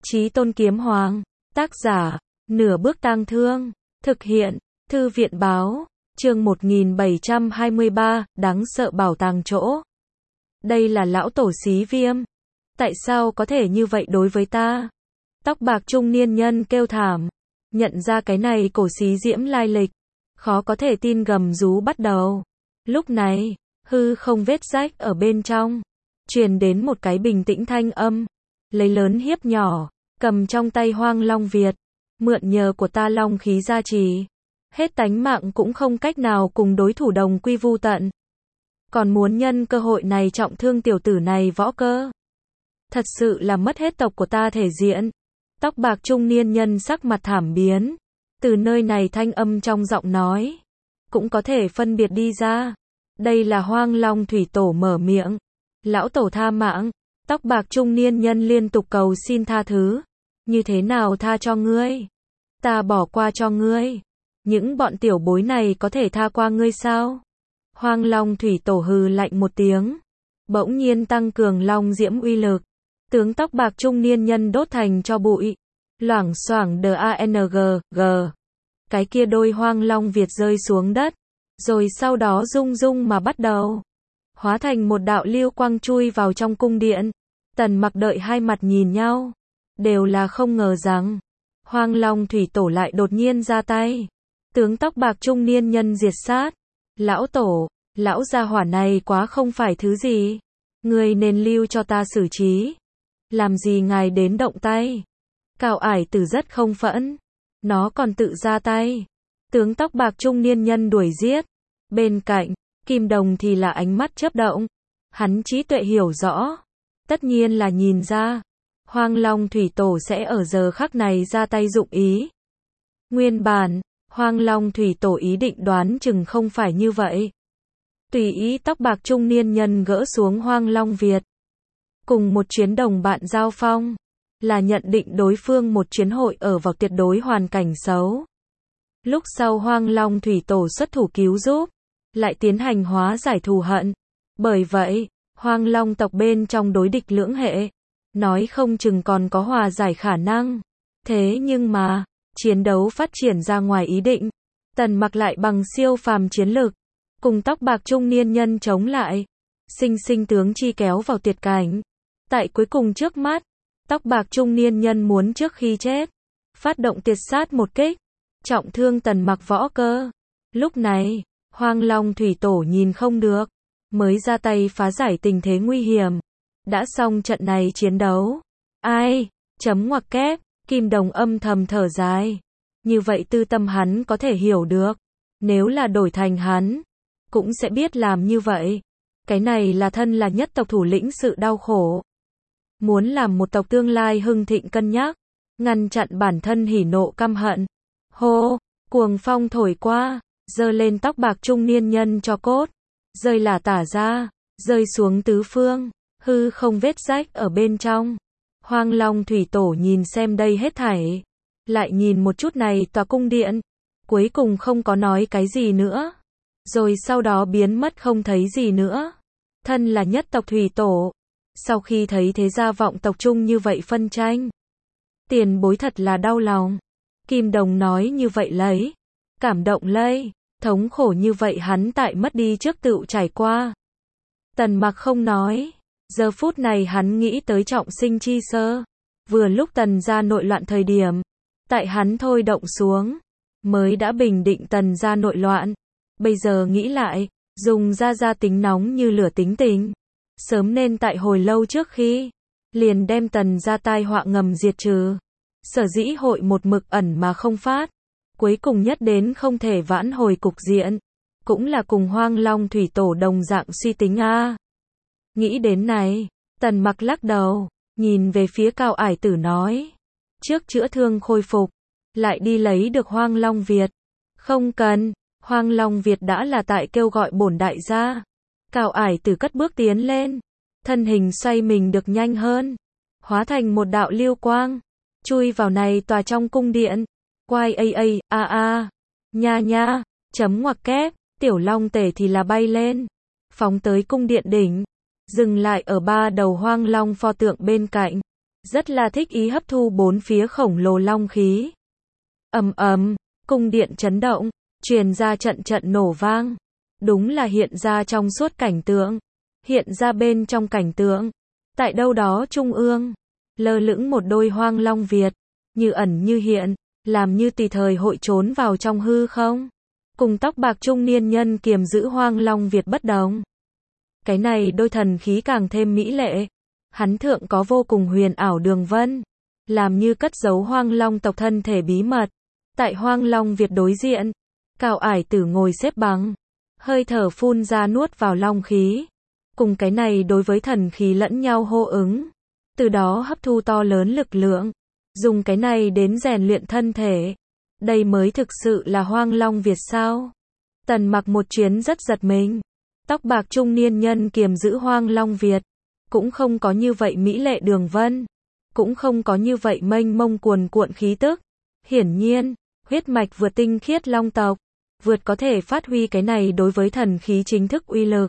Chí Tôn Kiếm Hoàng. Tác giả, Nửa Bước Tang Thương. Thực hiện, Thư viện báo. Chương 1723, đáng sợ bảo tàng chỗ. Đây là lão tổ Xí Viêm. Tại sao có thể như vậy đối với ta? Tóc bạc trung niên nhân kêu thảm. Nhận ra cái này cổ xí diễm lai lịch. Khó có thể tin gầm rú bắt đầu. Lúc này, hư không vết rách ở bên trong. Truyền đến một cái bình tĩnh thanh âm. Lấy lớn hiếp nhỏ. Cầm trong tay Hoang Long Việt. Mượn nhờ của ta long khí gia trì. Hết tánh mạng cũng không cách nào cùng đối thủ đồng quy vu tận. Còn muốn nhân cơ hội này trọng thương tiểu tử này võ cơ. Thật sự là mất hết tộc của ta thể diện. Tóc bạc trung niên nhân sắc mặt thảm biến. Từ nơi này thanh âm trong giọng nói. Cũng có thể phân biệt đi ra. Đây là Hoang Long Thủy Tổ mở miệng. Lão tổ tha mạng. Tóc bạc trung niên nhân liên tục cầu xin tha thứ. Như thế nào tha cho ngươi? Ta bỏ qua cho ngươi. Những bọn tiểu bối này có thể tha qua ngươi sao? Hoang Long Thủy Tổ hừ lạnh một tiếng. Bỗng nhiên tăng cường long diễm uy lực. Tướng tóc bạc trung niên nhân đốt thành cho bụi. Loảng xoảng DANG. Cái kia đôi Hoang Long Việt rơi xuống đất. Rồi sau đó rung rung mà bắt đầu. Hóa thành một đạo lưu quang chui vào trong cung điện. Tần Mặc đợi hai mặt nhìn nhau. Đều là không ngờ rằng. Hoang Long Thủy Tổ lại đột nhiên ra tay. Tướng tóc bạc trung niên nhân diệt sát. Lão tổ, lão gia hỏa này quá không phải thứ gì. Người nên lưu cho ta xử trí. Làm gì ngài đến động tay. Cao Ải Tử rất không phẫn. Nó còn tự ra tay. Tướng tóc bạc trung niên nhân đuổi giết. Bên cạnh, Kim Đồng thì là ánh mắt chớp động. Hắn trí tuệ hiểu rõ. Tất nhiên là nhìn ra. Hoang Long Thủy Tổ sẽ ở giờ khắc này ra tay dụng ý. Nguyên bản, Hoang Long Thủy Tổ ý định đoán chừng không phải như vậy. Tùy ý tóc bạc trung niên nhân gỡ xuống Hoang Long Việt. Cùng một chuyến đồng bạn giao phong. Là nhận định đối phương một chuyến hội ở vào tuyệt đối hoàn cảnh xấu. Lúc sau Hoang Long Thủy Tổ xuất thủ cứu giúp. Lại tiến hành hóa giải thù hận. Bởi vậy, Hoang Long tộc bên trong đối địch lưỡng hệ. Nói không chừng còn có hòa giải khả năng. Thế nhưng mà, chiến đấu phát triển ra ngoài ý định. Tần Mặc lại bằng siêu phàm chiến lực. Cùng tóc bạc trung niên nhân chống lại. Sinh sinh tướng chi kéo vào tuyệt cảnh. Tại cuối cùng trước mắt, tóc bạc trung niên nhân muốn trước khi chết. Phát động tiệt sát một kích. Trọng thương Tần Mặc võ cơ. Lúc này, Hoang Long Thủy Tổ nhìn không được. Mới ra tay phá giải tình thế nguy hiểm. Đã xong trận này chiến đấu. Ai? Chấm ngoặc kép. Kim Đồng âm thầm thở dài. Như vậy tư tâm hắn có thể hiểu được. Nếu là đổi thành hắn, cũng sẽ biết làm như vậy. Cái này là thân là nhất tộc thủ lĩnh sự đau khổ. Muốn làm một tộc tương lai hưng thịnh cân nhắc. Ngăn chặn bản thân hỉ nộ căm hận. Hô, cuồng phong thổi qua. Giơ lên tóc bạc trung niên nhân cho cốt. Rơi là tả ra. Rơi xuống tứ phương. Hư không vết rách ở bên trong. Hoang Long Thủy Tổ nhìn xem đây hết thảy. Lại nhìn một chút này tòa cung điện. Cuối cùng không có nói cái gì nữa. Rồi sau đó biến mất không thấy gì nữa. Thân là nhất tộc Thủy Tổ. Sau khi thấy thế gia vọng tộc chung như vậy phân tranh. Tiền bối thật là đau lòng. Kim Đồng nói như vậy lấy. Cảm động lây. Thống khổ như vậy hắn tại mất đi trước tựu trải qua. Tần Mặc không nói. Giờ phút này hắn nghĩ tới trọng sinh chi sơ. Vừa lúc Tần gia nội loạn thời điểm. Tại hắn thôi động xuống. Mới đã bình định Tần gia nội loạn. Bây giờ nghĩ lại. Dùng ra tính nóng như lửa tính tình. Sớm nên tại hồi lâu trước khi. Liền đem Tần gia tai họa ngầm diệt trừ. Sở dĩ hội một mực ẩn mà không phát. Cuối cùng nhất đến không thể vãn hồi cục diện. Cũng là cùng Hoang Long Thủy Tổ đồng dạng suy tính a. Nghĩ đến này, Tần Mặc lắc đầu, nhìn về phía Cao Ải Tử nói. Trước chữa thương khôi phục, lại đi lấy được Hoang Long Việt. Không cần, Hoang Long Việt đã là tại kêu gọi bổn đại gia. Cao Ải Tử cất bước tiến lên, thân hình xoay mình được nhanh hơn. Hóa thành một đạo lưu quang, chui vào này tòa trong cung điện. Quai nha, chấm ngoặc kép, tiểu long tể thì là bay lên. Phóng tới cung điện đỉnh. Dừng lại ở ba đầu Hoang Long pho tượng bên cạnh. rất là thích ý hấp thu bốn phía khổng lồ long khí. Ầm ầm, cung điện chấn động, truyền ra trận trận nổ vang. Đúng là hiện ra trong suốt cảnh tượng, hiện ra bên trong cảnh tượng. Tại đâu đó trung ương, lơ lửng một đôi hoang long Việt, như ẩn như hiện, làm như tùy thời hội trốn vào trong hư không. Cùng tóc bạc trung niên nhân kiềm giữ hoang long Việt bất đồng. Cái này đôi thần khí càng thêm mỹ lệ. Hắn thượng có vô cùng huyền ảo đường vân, làm như cất giấu hoang long tộc thân thể bí mật. Tại hoang long Việt đối diện, Cao Ải Tử ngồi xếp bằng, hơi thở phun ra nuốt vào long khí. Cùng cái này đối với thần khí lẫn nhau hô ứng, từ đó hấp thu to lớn lực lượng, dùng cái này đến rèn luyện thân thể. Đây mới thực sự là hoang long Việt sao? Tần Mặc một chuyến rất giật mình. Tóc bạc trung niên nhân kiềm giữ hoang long Việt, cũng không có như vậy mỹ lệ đường vân, cũng không có như vậy mênh mông cuồn cuộn khí tức. Hiển nhiên, huyết mạch vượt tinh khiết long tộc, vượt có thể phát huy cái này đối với thần khí chính thức uy lực.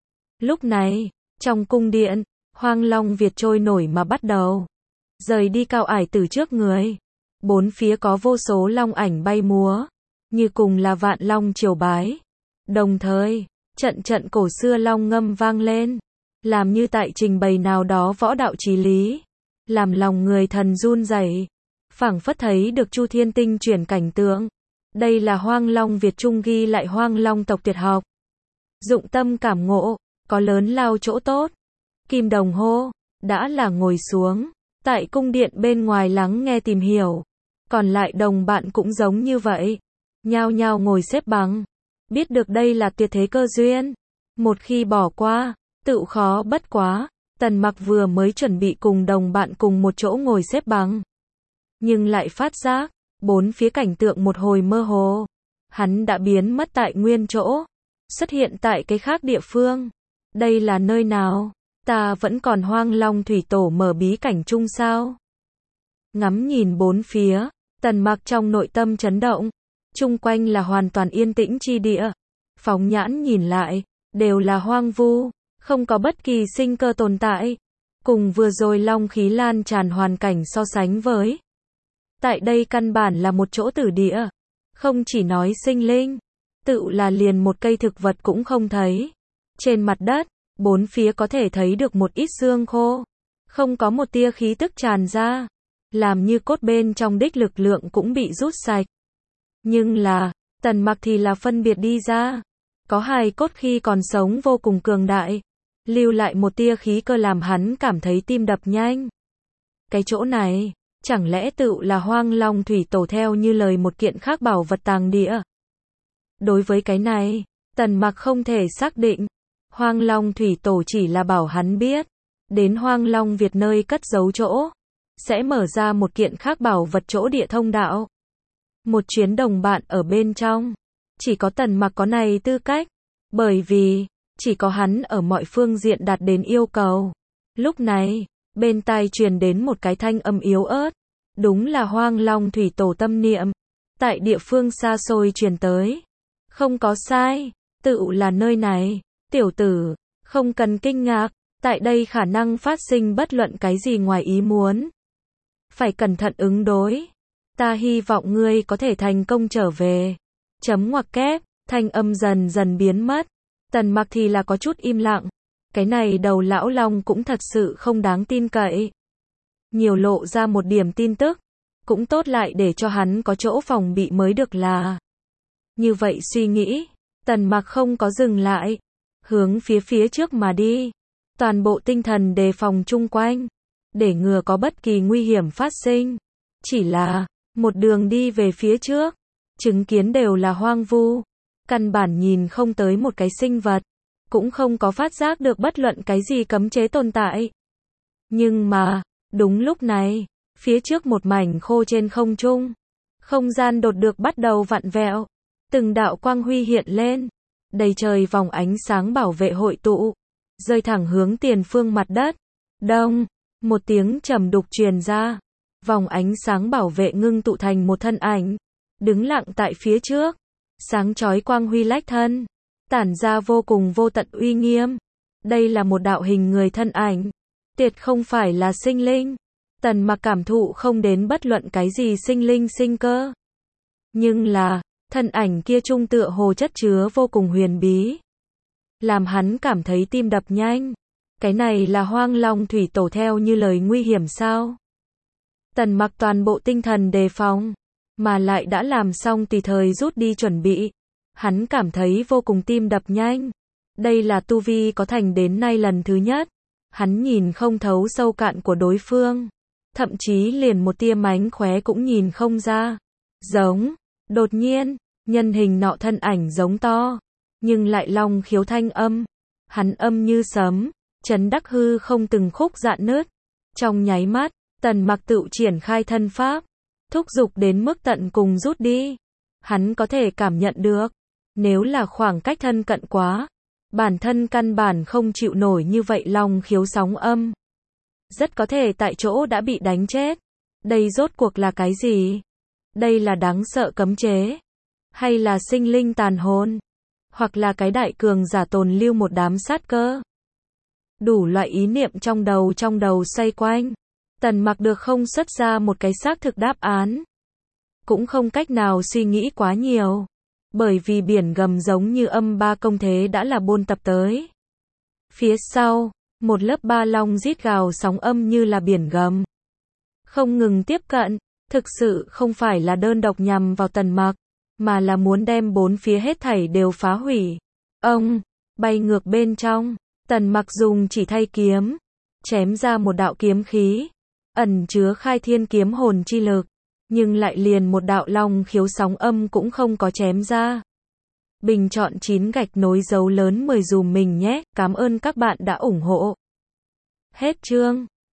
Lúc này, trong cung điện, hoang long Việt trôi nổi mà bắt đầu rời đi Cao Ải Tử trước người. Bốn phía có vô số long ảnh bay múa, như cùng là vạn long triều bái. Đồng thời, trận trận cổ xưa long ngâm vang lên, làm như tại trình bày nào đó võ đạo chí lý, làm lòng người thần run rẩy, phảng phất thấy được Chu Thiên Tinh chuyển cảnh tượng. Đây là hoang long Việt Trung ghi lại hoang long tộc tuyệt học. Dụng tâm cảm ngộ, có lớn lao chỗ tốt. Kim Đồng hô, đã là ngồi xuống, tại cung điện bên ngoài lắng nghe tìm hiểu. Còn lại đồng bạn cũng giống như vậy, nhao nhao ngồi xếp bằng. Biết được đây là tuyệt thế cơ duyên, một khi bỏ qua, tự khó bất quá. Tần Mặc vừa mới chuẩn bị cùng đồng bạn cùng một chỗ ngồi xếp bằng, nhưng lại phát giác, bốn phía cảnh tượng một hồi mơ hồ. Hắn đã biến mất tại nguyên chỗ, xuất hiện tại cái khác địa phương. Đây là nơi nào? Ta vẫn còn hoang long thủy tổ mở bí cảnh chung sao? Ngắm nhìn bốn phía, Tần Mặc trong nội tâm chấn động. Chung quanh là hoàn toàn yên tĩnh chi địa. Phóng nhãn nhìn lại, đều là hoang vu, không có bất kỳ sinh cơ tồn tại. Cùng vừa rồi long khí lan tràn hoàn cảnh so sánh với, tại đây căn bản là một chỗ tử địa. Không chỉ nói sinh linh, tự là liền một cây thực vật cũng không thấy. Trên mặt đất, bốn phía có thể thấy được một ít xương khô, không có một tia khí tức tràn ra, làm như cốt bên trong đích lực lượng cũng bị rút sạch. Nhưng là, Tần Mặc thì là phân biệt đi ra, có hài cốt khi còn sống vô cùng cường đại, lưu lại một tia khí cơ làm hắn cảm thấy tim đập nhanh. Cái chỗ này, chẳng lẽ tự là hoang long thủy tổ theo như lời một kiện khác bảo vật tàng địa? Đối với cái này, Tần Mặc không thể xác định. Hoang long thủy tổ chỉ là bảo hắn biết, đến hoang long Việt nơi cất giấu chỗ, sẽ mở ra một kiện khác bảo vật chỗ địa thông đạo. Một chuyến đồng bạn ở bên trong, chỉ có Tần Mặc có này tư cách, bởi vì, chỉ có hắn ở mọi phương diện đạt đến yêu cầu. Lúc này, bên tai truyền đến một cái thanh âm yếu ớt, đúng là hoang long thủy tổ tâm niệm, tại địa phương xa xôi truyền tới. Không có sai, tự là nơi này, tiểu tử, không cần kinh ngạc, tại đây khả năng phát sinh bất luận cái gì ngoài ý muốn. Phải cẩn thận ứng đối. Ta hy vọng ngươi có thể thành công trở về. Chấm ngoặc kép, thanh âm dần dần biến mất. Tần Mặc thì là có chút im lặng. Cái này đầu lão long cũng thật sự không đáng tin cậy. Nhiều lộ ra một điểm tin tức, cũng tốt lại để cho hắn có chỗ phòng bị mới được là. Như vậy suy nghĩ, Tần Mặc không có dừng lại, hướng phía trước mà đi. Toàn bộ tinh thần đề phòng chung quanh, để ngừa có bất kỳ nguy hiểm phát sinh. Chỉ là, một đường đi về phía trước, chứng kiến đều là hoang vu, căn bản nhìn không tới một cái sinh vật, cũng không có phát giác được bất luận cái gì cấm chế tồn tại. Nhưng mà, đúng lúc này, phía trước một mảnh khô trên không trung, không gian đột được bắt đầu vặn vẹo, từng đạo quang huy hiện lên, đầy trời vòng ánh sáng bảo vệ hội tụ, rơi thẳng hướng tiền phương mặt đất. Đông, một tiếng trầm đục truyền ra, vòng ánh sáng bảo vệ ngưng tụ thành một thân ảnh, đứng lặng tại phía trước, sáng chói quang huy lách thân, tản ra vô cùng vô tận uy nghiêm. Đây là một đạo hình người thân ảnh, tuyệt không phải là sinh linh, Tần Mặc cảm thụ không đến bất luận cái gì sinh linh sinh cơ. Nhưng là, thân ảnh kia trung tựa hồ chất chứa vô cùng huyền bí. Làm hắn cảm thấy tim đập nhanh. Cái này là Hoang Long thủy tổ theo như lời nguy hiểm sao? Tần Mặc toàn bộ tinh thần đề phòng, mà lại đã làm xong tùy thời rút đi chuẩn bị. Hắn cảm thấy vô cùng tim đập nhanh. Đây là tu vi có thành đến nay lần thứ nhất. Hắn nhìn không thấu sâu cạn của đối phương. Thậm chí liền một tia mánh khóe cũng nhìn không ra. Giống. Đột nhiên, nhân hình nọ thân ảnh giống to. Nhưng lại long khiếu thanh âm. Hắn âm như sấm. Chấn đắc hư không từng khúc dạn nứt. Trong nháy mắt, Tần Mặc tự triển khai thân pháp. Thúc giục đến mức tận cùng rút đi. Hắn có thể cảm nhận được. Nếu là khoảng cách thân cận quá, bản thân căn bản không chịu nổi như vậy long khiếu sóng âm. Rất có thể tại chỗ đã bị đánh chết. Đây rốt cuộc là cái gì? Đây là đáng sợ cấm chế? Hay là sinh linh tàn hồn? Hoặc là cái đại cường giả tồn lưu một đám sát cơ? Đủ loại ý niệm trong đầu xoay quanh. Tần Mặc được không xuất ra một cái xác thực đáp án. Cũng không cách nào suy nghĩ quá nhiều. Bởi vì biển gầm giống như âm ba công thế đã là buôn tập tới. Phía sau, một lớp ba long rít gào sóng âm như là biển gầm. Không ngừng tiếp cận, thực sự không phải là đơn độc nhằm vào Tần Mặc, mà là muốn đem bốn phía hết thảy đều phá hủy. Ông, bay ngược bên trong, Tần Mặc dùng chỉ thay kiếm, chém ra một đạo kiếm khí, ẩn chứa khai thiên kiếm hồn chi lực. Nhưng lại liền một đạo long khiếu sóng âm cũng không có chém ra. Bình chọn 9 gạch nối dấu lớn 10 dùm mình nhé, cảm ơn các bạn đã ủng hộ. Hết chương.